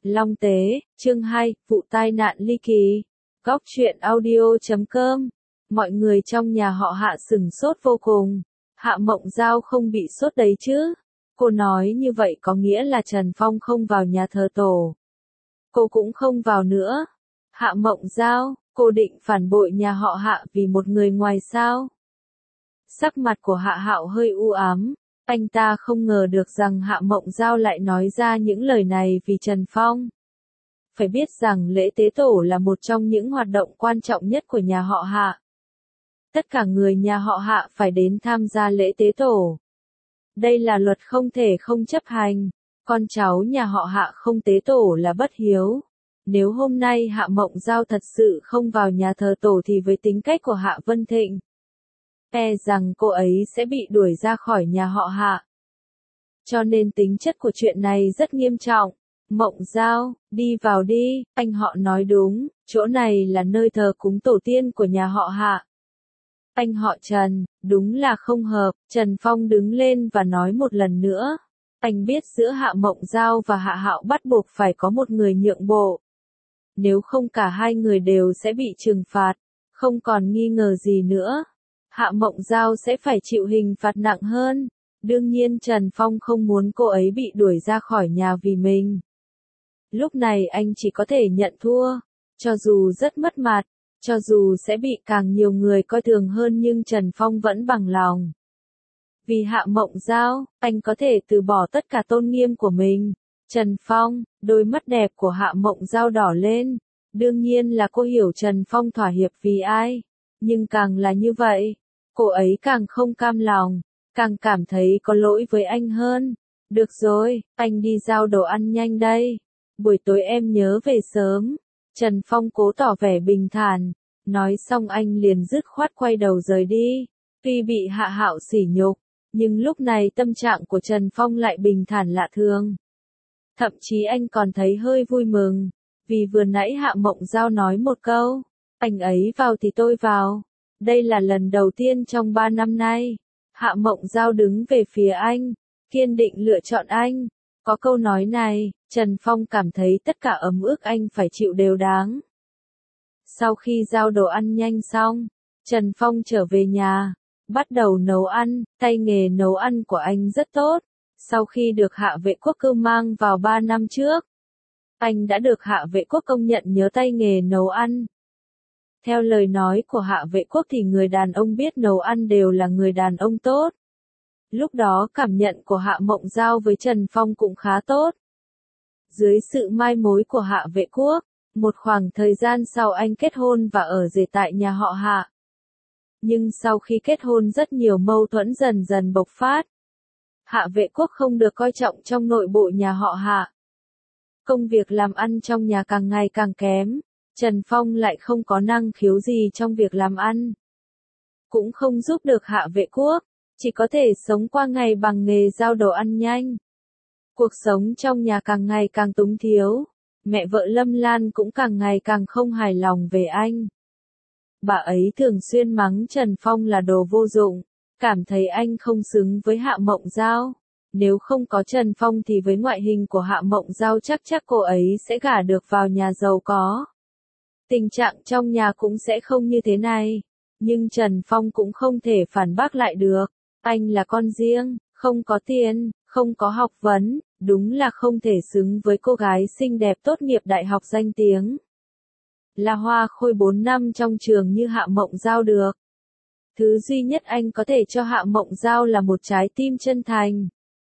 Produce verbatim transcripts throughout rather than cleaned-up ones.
Long Tế, chương hai, vụ tai nạn ly kỳ. Góc truyện audio chấm com. Mọi người trong nhà họ Hạ sửng sốt vô cùng. Hạ Mộng Giao không bị sốt đấy chứ? Cô nói như vậy có nghĩa là Trần Phong không vào nhà thờ tổ. Cô cũng không vào nữa. Hạ Mộng Giao, cô định phản bội nhà họ Hạ vì một người ngoài sao? Sắc mặt của Hạ Hạo hơi u ám. Anh ta không ngờ được rằng Hạ Mộng Giao lại nói ra những lời này vì Trần Phong. Phải biết rằng lễ tế tổ là một trong những hoạt động quan trọng nhất của nhà họ Hạ. Tất cả người nhà họ Hạ phải đến tham gia lễ tế tổ. Đây là luật không thể không chấp hành. Con cháu nhà họ Hạ không tế tổ là bất hiếu. Nếu hôm nay Hạ Mộng Giao thật sự không vào nhà thờ tổ thì với tính cách của Hạ Vân Thịnh, e rằng cô ấy sẽ bị đuổi ra khỏi nhà họ Hạ. Cho nên tính chất của chuyện này rất nghiêm trọng. Mộng Giao, đi vào đi, anh họ nói đúng, chỗ này là nơi thờ cúng tổ tiên của nhà họ Hạ. Anh họ Trần, đúng là không hợp. Trần Phong đứng lên và nói một lần nữa. Anh biết giữa Hạ Mộng Giao và Hạ Hạo bắt buộc phải có một người nhượng bộ. Nếu không cả hai người đều sẽ bị trừng phạt, không còn nghi ngờ gì nữa. Hạ Mộng Giao sẽ phải chịu hình phạt nặng hơn. Đương nhiên Trần Phong không muốn cô ấy bị đuổi ra khỏi nhà vì mình. Lúc này anh chỉ có thể nhận thua. Cho dù rất mất mặt, cho dù sẽ bị càng nhiều người coi thường hơn nhưng Trần Phong vẫn bằng lòng. Vì Hạ Mộng Giao, anh có thể từ bỏ tất cả tôn nghiêm của mình. Trần Phong, đôi mắt đẹp của Hạ Mộng Giao đỏ lên. Đương nhiên là cô hiểu Trần Phong thỏa hiệp vì ai. Nhưng càng là như vậy, cô ấy càng không cam lòng, càng cảm thấy có lỗi với anh hơn. Được rồi, anh đi giao đồ ăn nhanh đây. Buổi tối em nhớ về sớm. Trần Phong cố tỏ vẻ bình thản. Nói xong anh liền dứt khoát quay đầu rời đi. Tuy bị Hạ Hạo sỉ nhục, nhưng lúc này tâm trạng của Trần Phong lại bình thản lạ thường. Thậm chí anh còn thấy hơi vui mừng. Vì vừa nãy Hạ Mộng Giao nói một câu. Anh ấy vào thì tôi vào. Đây là lần đầu tiên trong ba năm nay. Hạ Mộng Giao đứng về phía anh. Kiên định lựa chọn anh. Có câu nói này, Trần Phong cảm thấy tất cả ấm ức anh phải chịu đều đáng. Sau khi giao đồ ăn nhanh xong, Trần Phong trở về nhà, bắt đầu nấu ăn. Tay nghề nấu ăn của anh rất tốt. Sau khi được Hạ Vệ Quốc cưu mang vào ba năm trước, anh đã được Hạ Vệ Quốc công nhận nhớ tay nghề nấu ăn. Theo lời nói của Hạ Vệ Quốc thì người đàn ông biết nấu ăn đều là người đàn ông tốt. Lúc đó cảm nhận của Hạ Mộng Giao với Trần Phong cũng khá tốt. Dưới sự mai mối của Hạ Vệ Quốc, một khoảng thời gian sau anh kết hôn và ở rể tại nhà họ Hạ. Nhưng sau khi kết hôn rất nhiều mâu thuẫn dần dần bộc phát. Hạ Vệ Quốc không được coi trọng trong nội bộ nhà họ Hạ. Công việc làm ăn trong nhà càng ngày càng kém. Trần Phong lại không có năng khiếu gì trong việc làm ăn. Cũng không giúp được Hạ Vệ Quốc. Chỉ có thể sống qua ngày bằng nghề giao đồ ăn nhanh. Cuộc sống trong nhà càng ngày càng túng thiếu. Mẹ vợ Lâm Lan cũng càng ngày càng không hài lòng về anh. Bà ấy thường xuyên mắng Trần Phong là đồ vô dụng. Cảm thấy anh không xứng với Hạ Mộng Giao. Nếu không có Trần Phong thì với ngoại hình của Hạ Mộng Giao chắc chắc cô ấy sẽ gả được vào nhà giàu có. Tình trạng trong nhà cũng sẽ không như thế này. Nhưng Trần Phong cũng không thể phản bác lại được. Anh là con riêng, không có tiền, không có học vấn, đúng là không thể xứng với cô gái xinh đẹp tốt nghiệp đại học danh tiếng. Là hoa khôi bốn năm trong trường như Hạ Mộng Giao được. Thứ duy nhất anh có thể cho Hạ Mộng Giao là một trái tim chân thành.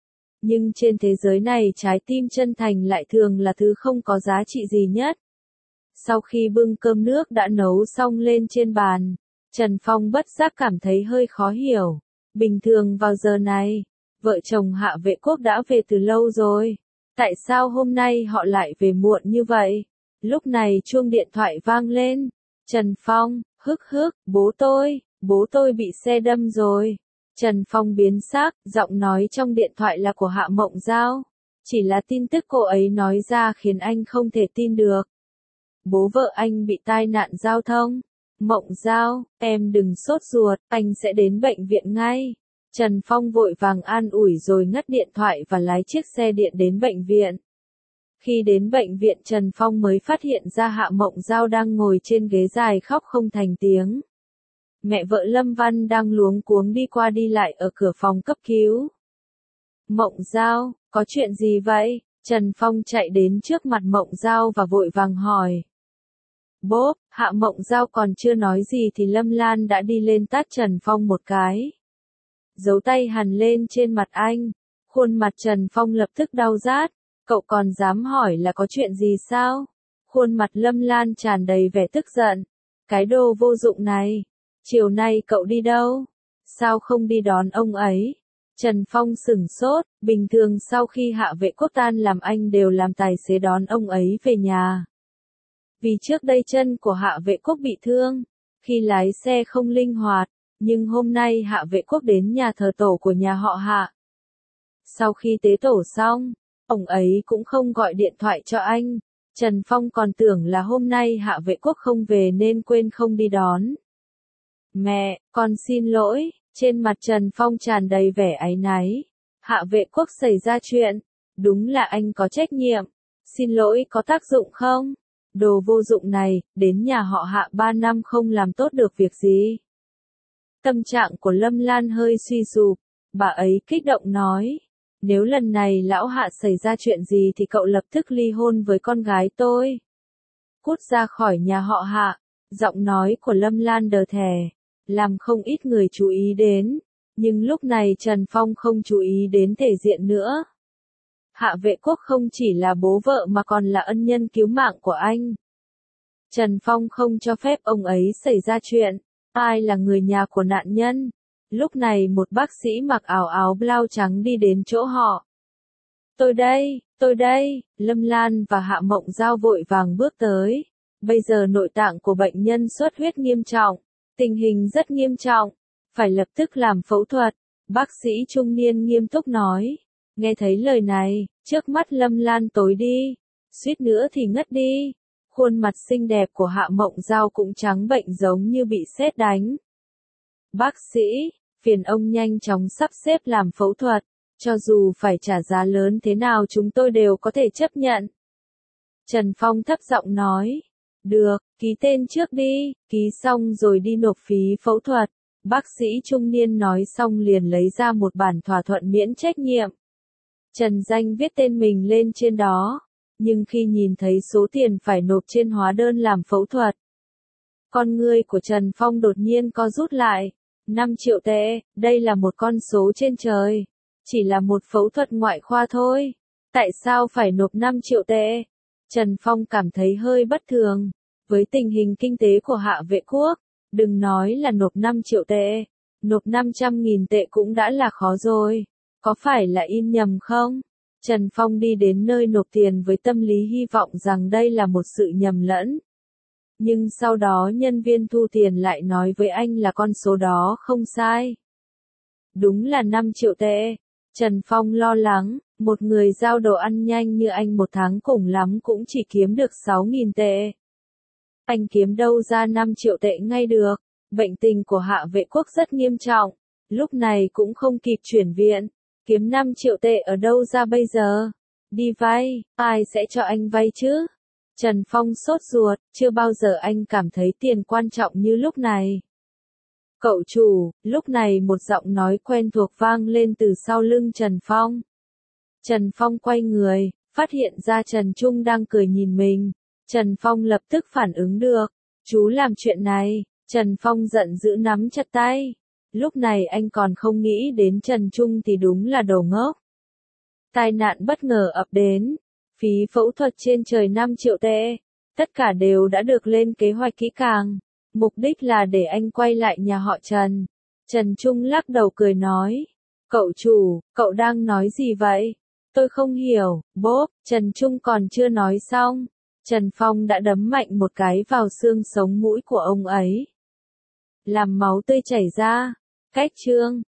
Nhưng trên thế giới này trái tim chân thành lại thường là thứ không có giá trị gì nhất. Sau khi bưng cơm nước đã nấu xong lên trên bàn, Trần Phong bất giác cảm thấy hơi khó hiểu. Bình thường vào giờ này, vợ chồng Hạ Vệ Quốc đã về từ lâu rồi. Tại sao hôm nay họ lại về muộn như vậy? Lúc này chuông điện thoại vang lên. Trần Phong, hức hức, bố tôi, bố tôi bị xe đâm rồi. Trần Phong biến sắc, giọng nói trong điện thoại là của Hạ Mộng Giao. Chỉ là tin tức cô ấy nói ra khiến anh không thể tin được. Bố vợ anh bị tai nạn giao thông. Mộng Giao, em đừng sốt ruột, anh sẽ đến bệnh viện ngay. Trần Phong vội vàng an ủi rồi ngắt điện thoại và lái chiếc xe điện đến bệnh viện. Khi đến bệnh viện Trần Phong mới phát hiện ra Hạ Mộng Giao đang ngồi trên ghế dài khóc không thành tiếng. Mẹ vợ Lâm Văn đang luống cuống đi qua đi lại ở cửa phòng cấp cứu. Mộng Giao, có chuyện gì vậy? Trần Phong chạy đến trước mặt Mộng Giao và vội vàng hỏi. Bốp, Hạ Mộng Giao còn chưa nói gì thì Lâm Lan đã đi lên tát Trần Phong một cái. Dấu tay hằn lên trên mặt anh, khuôn mặt Trần Phong lập tức đau rát. Cậu còn dám hỏi là có chuyện gì sao? Khuôn mặt Lâm Lan tràn đầy vẻ tức giận. Cái đồ vô dụng này, chiều nay cậu đi đâu? Sao không đi đón ông ấy? Trần Phong sửng sốt, bình thường sau khi Hạ Vệ Quốc tan làm anh đều làm tài xế đón ông ấy về nhà. Vì trước đây chân của Hạ Vệ Quốc bị thương, khi lái xe không linh hoạt, nhưng hôm nay Hạ Vệ Quốc đến nhà thờ tổ của nhà họ Hạ. Sau khi tế tổ xong, ông ấy cũng không gọi điện thoại cho anh. Trần Phong còn tưởng là hôm nay Hạ Vệ Quốc không về nên quên không đi đón. Mẹ, con xin lỗi, trên mặt Trần Phong tràn đầy vẻ áy náy. Hạ Vệ Quốc xảy ra chuyện, đúng là anh có trách nhiệm. Xin lỗi có tác dụng không? Đồ vô dụng này, đến nhà họ Hạ ba năm không làm tốt được việc gì. Tâm trạng của Lâm Lan hơi suy sụp, bà ấy kích động nói. Nếu lần này lão Hạ xảy ra chuyện gì thì cậu lập tức ly hôn với con gái tôi. Cút ra khỏi nhà họ Hạ, giọng nói của Lâm Lan đờ thè, làm không ít người chú ý đến. Nhưng lúc này Trần Phong không chú ý đến thể diện nữa. Hạ Vệ Quốc không chỉ là bố vợ mà còn là ân nhân cứu mạng của anh. Trần Phong không cho phép ông ấy xảy ra chuyện. Ai là người nhà của nạn nhân? Lúc này một bác sĩ mặc áo áo blau trắng đi đến chỗ họ. Tôi đây, tôi đây, Lâm Lan và Hạ Mộng Giao vội vàng bước tới. Bây giờ nội tạng của bệnh nhân xuất huyết nghiêm trọng, tình hình rất nghiêm trọng, phải lập tức làm phẫu thuật. Bác sĩ trung niên nghiêm túc nói. Nghe thấy lời này, trước mắt Lâm Lan tối đi, suýt nữa thì ngất đi. Khuôn mặt xinh đẹp của Hạ Mộng Giao cũng trắng bệnh giống như bị sét đánh. Bác sĩ, phiền ông nhanh chóng sắp xếp làm phẫu thuật, cho dù phải trả giá lớn thế nào chúng tôi đều có thể chấp nhận. Trần Phong thấp giọng nói. Được, ký tên trước đi, ký xong rồi đi nộp phí phẫu thuật. Bác sĩ trung niên nói xong liền lấy ra một bản thỏa thuận miễn trách nhiệm. Trần Danh viết tên mình lên trên đó, nhưng khi nhìn thấy số tiền phải nộp trên hóa đơn làm phẫu thuật, con ngươi của Trần Phong đột nhiên co rút lại. năm triệu tệ, đây là một con số trên trời. Chỉ là một phẫu thuật ngoại khoa thôi. Tại sao phải nộp năm triệu tệ? Trần Phong cảm thấy hơi bất thường. Với tình hình kinh tế của Hạ Vệ Quốc, đừng nói là nộp năm triệu tệ, nộp năm trăm nghìn tệ cũng đã là khó rồi. Có phải là in nhầm không? Trần Phong đi đến nơi nộp tiền với tâm lý hy vọng rằng đây là một sự nhầm lẫn. Nhưng sau đó nhân viên thu tiền lại nói với anh là con số đó không sai. Đúng là năm triệu tệ. Trần Phong lo lắng, một người giao đồ ăn nhanh như anh một tháng cùng lắm cũng chỉ kiếm được sáu nghìn tệ. Anh kiếm đâu ra năm triệu tệ ngay được. Bệnh tình của Hạ Vệ Quốc rất nghiêm trọng, lúc này cũng không kịp chuyển viện. Kiếm năm triệu tệ ở đâu ra bây giờ? Đi vay, ai sẽ cho anh vay chứ? Trần Phong sốt ruột, chưa bao giờ anh cảm thấy tiền quan trọng như lúc này. Cậu chủ, lúc này một giọng nói quen thuộc vang lên từ sau lưng Trần Phong. Trần Phong quay người, phát hiện ra Trần Trung đang cười nhìn mình. Trần Phong lập tức phản ứng được. Chú làm chuyện này, Trần Phong giận dữ nắm chặt tay. Lúc này anh còn không nghĩ đến Trần Trung thì đúng là đồ ngốc. Tai nạn bất ngờ ập đến. Phí phẫu thuật trên trời năm triệu tệ. Tất cả đều đã được lên kế hoạch kỹ càng. Mục đích là để anh quay lại nhà họ Trần. Trần Trung lắc đầu cười nói. Cậu chủ, cậu đang nói gì vậy? Tôi không hiểu, bốp, Trần Trung còn chưa nói xong. Trần Phong đã đấm mạnh một cái vào xương sống mũi của ông ấy. Làm máu tươi chảy ra. Cách chương.